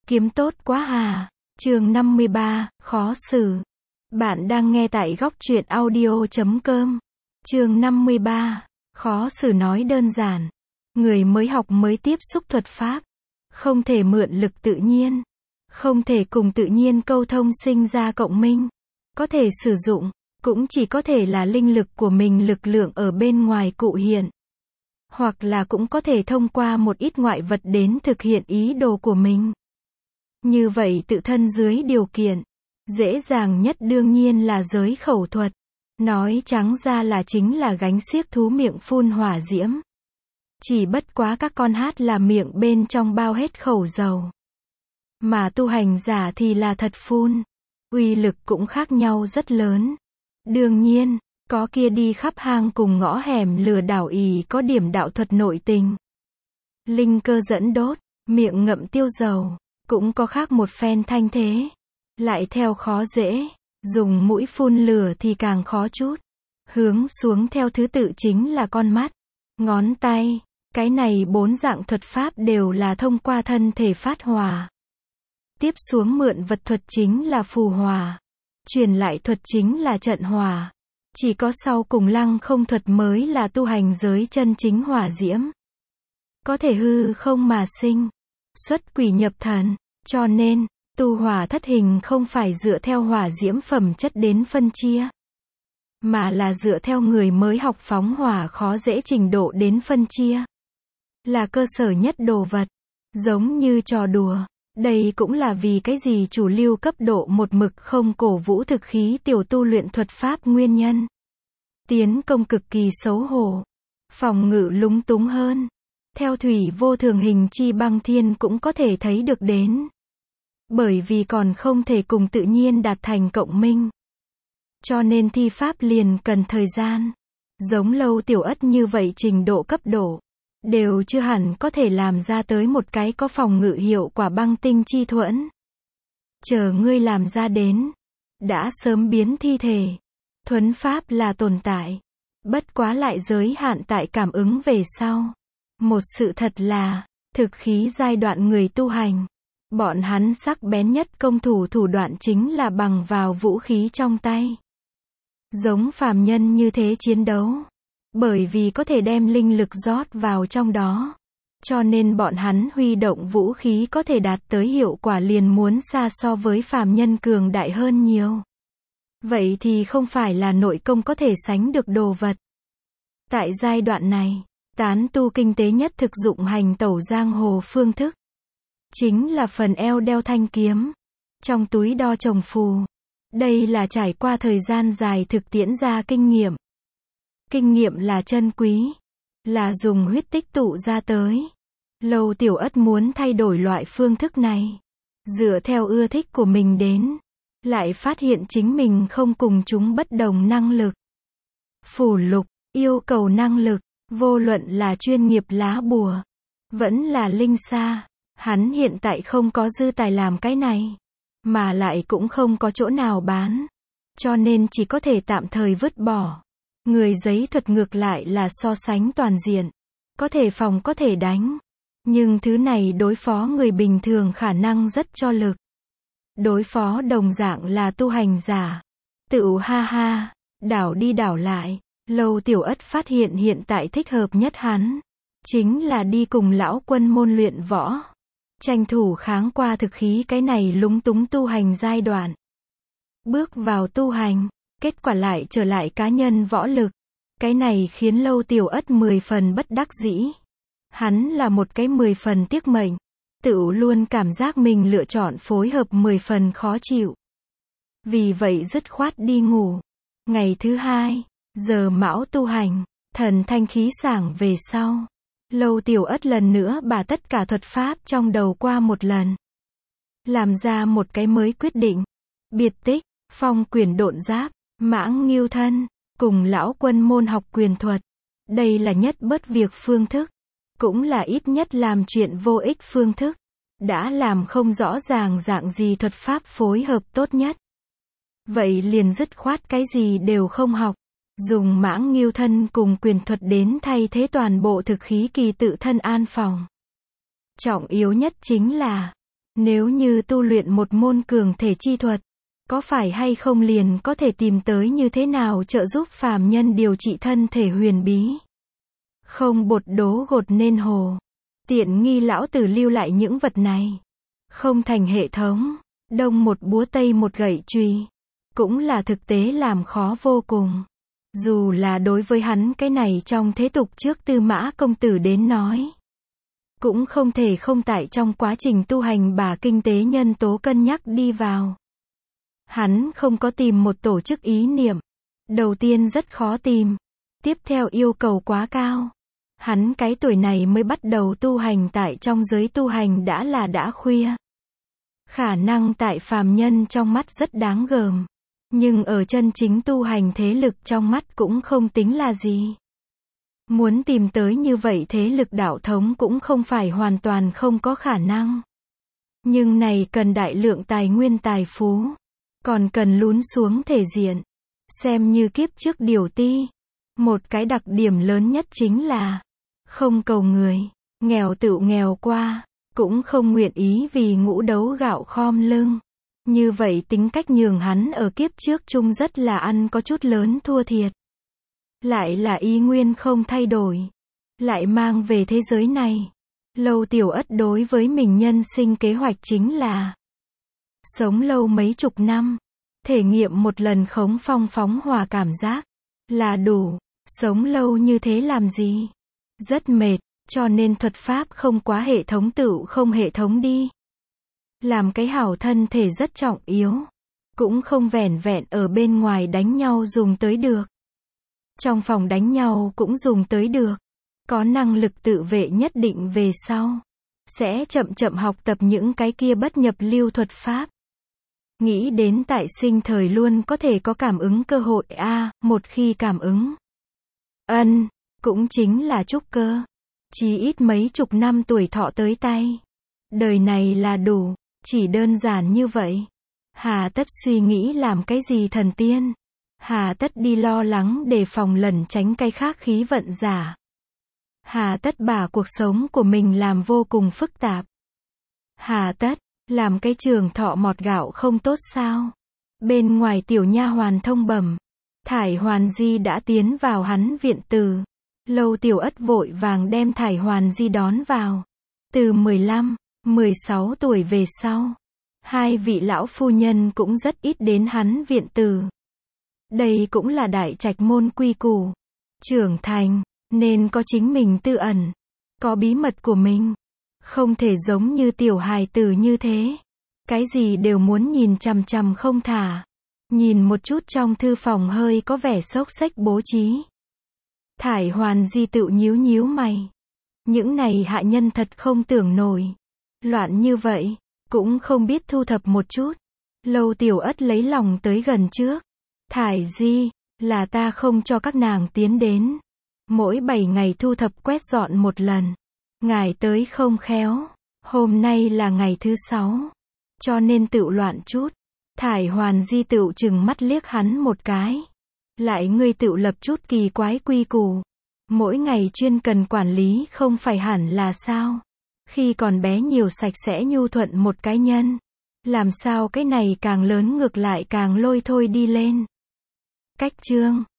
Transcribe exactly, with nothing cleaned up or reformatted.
Kiếm tốt quá à. Chương năm mươi ba, khó xử. Bạn đang nghe tại góc truyện audio chấm com. Chương năm mươi ba, khó xử nói đơn giản. Người mới học mới tiếp xúc thuật pháp, không thể mượn lực tự nhiên, không thể cùng tự nhiên câu thông sinh ra cộng minh. Có thể sử dụng, cũng chỉ có thể là linh lực của mình, lực lượng ở bên ngoài cụ hiện. Hoặc là cũng có thể thông qua một ít ngoại vật đến thực hiện ý đồ của mình. Như vậy tự thân dưới điều kiện, dễ dàng nhất đương nhiên là giới khẩu thuật. Nói trắng ra là chính là gánh xiếc thú miệng phun hỏa diễm. Chỉ bất quá các con hát là miệng bên trong bao hết khẩu dầu. Mà tu hành giả thì là thật phun. Uy lực cũng khác nhau rất lớn. Đương nhiên, có kia đi khắp hang cùng ngõ hẻm lừa đảo ỷ có điểm đạo thuật nội tình. Linh cơ dẫn đốt, miệng ngậm tiêu dầu. Cũng có khác một phen thanh thế. Lại theo khó dễ. Dùng mũi phun lửa thì càng khó chút. Hướng xuống theo thứ tự chính là con mắt, ngón tay. Cái này bốn dạng thuật pháp đều là thông qua thân thể phát hỏa. Tiếp xuống mượn vật thuật chính là phù hỏa. Truyền lại thuật chính là trận hỏa. Chỉ có sau cùng lăng không thuật mới là tu hành giới chân chính hỏa diễm. Có thể hư không mà sinh. Xuất quỷ nhập thần. Cho nên, tu hỏa thất hình không phải dựa theo hỏa diễm phẩm chất đến phân chia. Mà là dựa theo người mới học phóng hỏa khó dễ trình độ đến phân chia. Là cơ sở nhất đồ vật. Giống như trò đùa. Đây cũng là vì cái gì chủ lưu cấp độ một mực không cổ vũ thực khí tiểu tu luyện thuật pháp nguyên nhân. Tiến công cực kỳ xấu hổ. Phòng ngự lúng túng hơn. Theo thủy vô thường hình chi băng thiên cũng có thể thấy được đến. Bởi vì còn không thể cùng tự nhiên đạt thành cộng minh. Cho nên thi pháp liền cần thời gian. Giống Lâu Tiểu Ất như vậy trình độ cấp độ. Đều chưa hẳn có thể làm ra tới một cái có phòng ngự hiệu quả băng tinh chi thuẫn. Chờ ngươi làm ra đến. Đã sớm biến thi thể. Thuấn pháp là tồn tại. Bất quá lại giới hạn tại cảm ứng về sau. Một sự thật là, thực khí giai đoạn người tu hành. Bọn hắn sắc bén nhất công thủ thủ đoạn chính là bằng vào vũ khí trong tay. Giống phàm nhân như thế chiến đấu. Bởi vì có thể đem linh lực rót vào trong đó. Cho nên bọn hắn huy động vũ khí có thể đạt tới hiệu quả liền muốn xa so với phàm nhân cường đại hơn nhiều. Vậy thì không phải là nội công có thể sánh được đồ vật. Tại giai đoạn này, tán tu kinh tế nhất thực dụng hành tẩu giang hồ phương thức. Chính là phần eo đeo thanh kiếm. Trong túi đo trồng phù. Đây là trải qua thời gian dài thực tiễn ra kinh nghiệm. Kinh nghiệm là chân quý. Là dùng huyết tích tụ ra tới. Lâu Tiểu Ất muốn thay đổi loại phương thức này. Dựa theo ưa thích của mình đến. Lại phát hiện chính mình không cùng chúng bất đồng năng lực. Phù lục, yêu cầu năng lực. Vô luận là chuyên nghiệp lá bùa. Vẫn là linh sa. Hắn hiện tại không có dư tài làm cái này. Mà lại cũng không có chỗ nào bán. Cho nên chỉ có thể tạm thời vứt bỏ. Người giấy thuật ngược lại là so sánh toàn diện. Có thể phòng có thể đánh. Nhưng thứ này đối phó người bình thường khả năng rất cho lực. Đối phó đồng dạng là tu hành giả. Tự ha ha. Đảo đi đảo lại. Lâu Tiểu Ất phát hiện hiện tại thích hợp nhất hắn. Chính là đi cùng lão quân môn luyện võ. Tranh thủ kháng qua thực khí cái này lúng túng tu hành giai đoạn. Bước vào tu hành. Kết quả lại trở lại cá nhân võ lực. Cái này khiến Lâu Tiểu Ất mười phần bất đắc dĩ. Hắn là một cái mười phần tiếc mệnh. Tự luôn cảm giác mình lựa chọn phối hợp mười phần khó chịu. Vì vậy dứt khoát đi ngủ. Ngày thứ hai, giờ mão tu hành, thần thanh khí sảng về sau. Lâu Tiểu Ất lần nữa bà tất cả thuật pháp trong đầu qua một lần. Làm ra một cái mới quyết định. Biệt tích, phong quyền độn giáp, mãng nghiêu thân, cùng lão quân môn học quyền thuật. Đây là nhất bớt việc phương thức. Cũng là ít nhất làm chuyện vô ích phương thức. Đã làm không rõ ràng dạng gì thuật pháp phối hợp tốt nhất. Vậy liền dứt khoát cái gì đều không học. Dùng mãng nghiêu thân cùng quyền thuật đến thay thế toàn bộ thực khí kỳ tự thân an phòng. Trọng yếu nhất chính là Nếu như tu luyện một môn cường thể chi thuật, có phải hay không liền có thể tìm tới như thế nào trợ giúp phàm nhân điều trị thân thể huyền bí. Không bột đố gột nên hồ. Tiện nghi lão tử lưu lại những vật này. Không thành hệ thống. Đông một búa tây một gậy chùy. Cũng là thực tế làm khó vô cùng. Dù là đối với hắn cái này trong thế tục trước Tư Mã công tử đến nói. Cũng không thể không tại trong quá trình tu hành bà kinh tế nhân tố cân nhắc đi vào. Hắn không có tìm một tổ chức ý niệm. Đầu tiên rất khó tìm. Tiếp theo yêu cầu quá cao. Hắn cái tuổi này mới bắt đầu tu hành tại trong giới tu hành đã là đã khuya. Khả năng tại phàm nhân trong mắt rất đáng gờm. Nhưng ở chân chính tu hành thế lực trong mắt cũng không tính là gì. Muốn tìm tới như vậy thế lực đạo thống cũng không phải hoàn toàn không có khả năng. Nhưng này cần đại lượng tài nguyên tài phú. Còn cần lún xuống thể diện. Xem như kiếp trước điều ti. Một cái đặc điểm lớn nhất chính là không cầu người, nghèo tựu nghèo qua, cũng không nguyện ý vì ngũ đấu gạo khom lưng. Như vậy tính cách nhường hắn ở kiếp trước chung rất là ăn có chút lớn thua thiệt. Lại là ý nguyên không thay đổi. Lại mang về thế giới này. Lâu Tiểu Ất đối với mình nhân sinh kế hoạch chính là sống lâu mấy chục năm. Thể nghiệm một lần khống phong phóng hòa cảm giác. Là đủ. Sống lâu như thế làm gì? Rất mệt, cho nên thuật pháp không quá hệ thống tựu không hệ thống đi. Làm cái hảo thân thể rất trọng yếu. Cũng không vẻn vẹn ở bên ngoài đánh nhau dùng tới được. Trong phòng đánh nhau cũng dùng tới được. Có năng lực tự vệ nhất định về sau. Sẽ chậm chậm học tập những cái kia bất nhập lưu thuật pháp. Nghĩ đến tại sinh thời luôn có thể có cảm ứng cơ hội a à, một khi cảm ứng. Ân, cũng chính là trúc cơ. Chí ít mấy chục năm tuổi thọ tới tay. Đời này là đủ, chỉ đơn giản như vậy. Hà tất suy nghĩ làm cái gì thần tiên. Hà tất đi lo lắng đề phòng lẩn tránh cái khác khí vận giả. Hà tất bà cuộc sống của mình làm vô cùng phức tạp. Hà tất, làm cái trường thọ mọt gạo không tốt sao? Bên ngoài tiểu nha hoàn thông bẩm. Thải Hoàn Di đã tiến vào hắn viện từ. Lâu Tiểu Ất vội vàng đem Thải Hoàn Di đón vào. Từ mười lăm, mười sáu tuổi về sau. Hai vị lão phu nhân cũng rất ít đến hắn viện từ. Đây cũng là đại trạch môn quy củ. Trưởng thành, nên có chính mình tư ẩn. Có bí mật của mình. Không thể giống như tiểu hài tử như thế. Cái gì đều muốn nhìn chằm chằm không thả. Nhìn một chút trong thư phòng hơi có vẻ xốc xếch bố trí. Thải Hoàn Di tự nhíu nhíu mày. Những này hạ nhân thật không tưởng nổi. Loạn như vậy, cũng không biết thu thập một chút. Lâu Tiểu Ất lấy lòng tới gần trước. Thải Di, là ta không cho các nàng tiến đến. Mỗi bảy ngày thu thập quét dọn một lần. Ngài tới không khéo. Hôm nay là ngày thứ sáu. Cho nên tự loạn chút. Thải Hoàn Di tựu chừng mắt liếc hắn một cái. Lại ngươi tựu lập chút kỳ quái quy củ. Mỗi ngày chuyên cần quản lý không phải hẳn là sao? Khi còn bé nhiều sạch sẽ nhu thuận một cái nhân. Làm sao cái này càng lớn ngược lại càng lôi thôi đi lên. Cách chương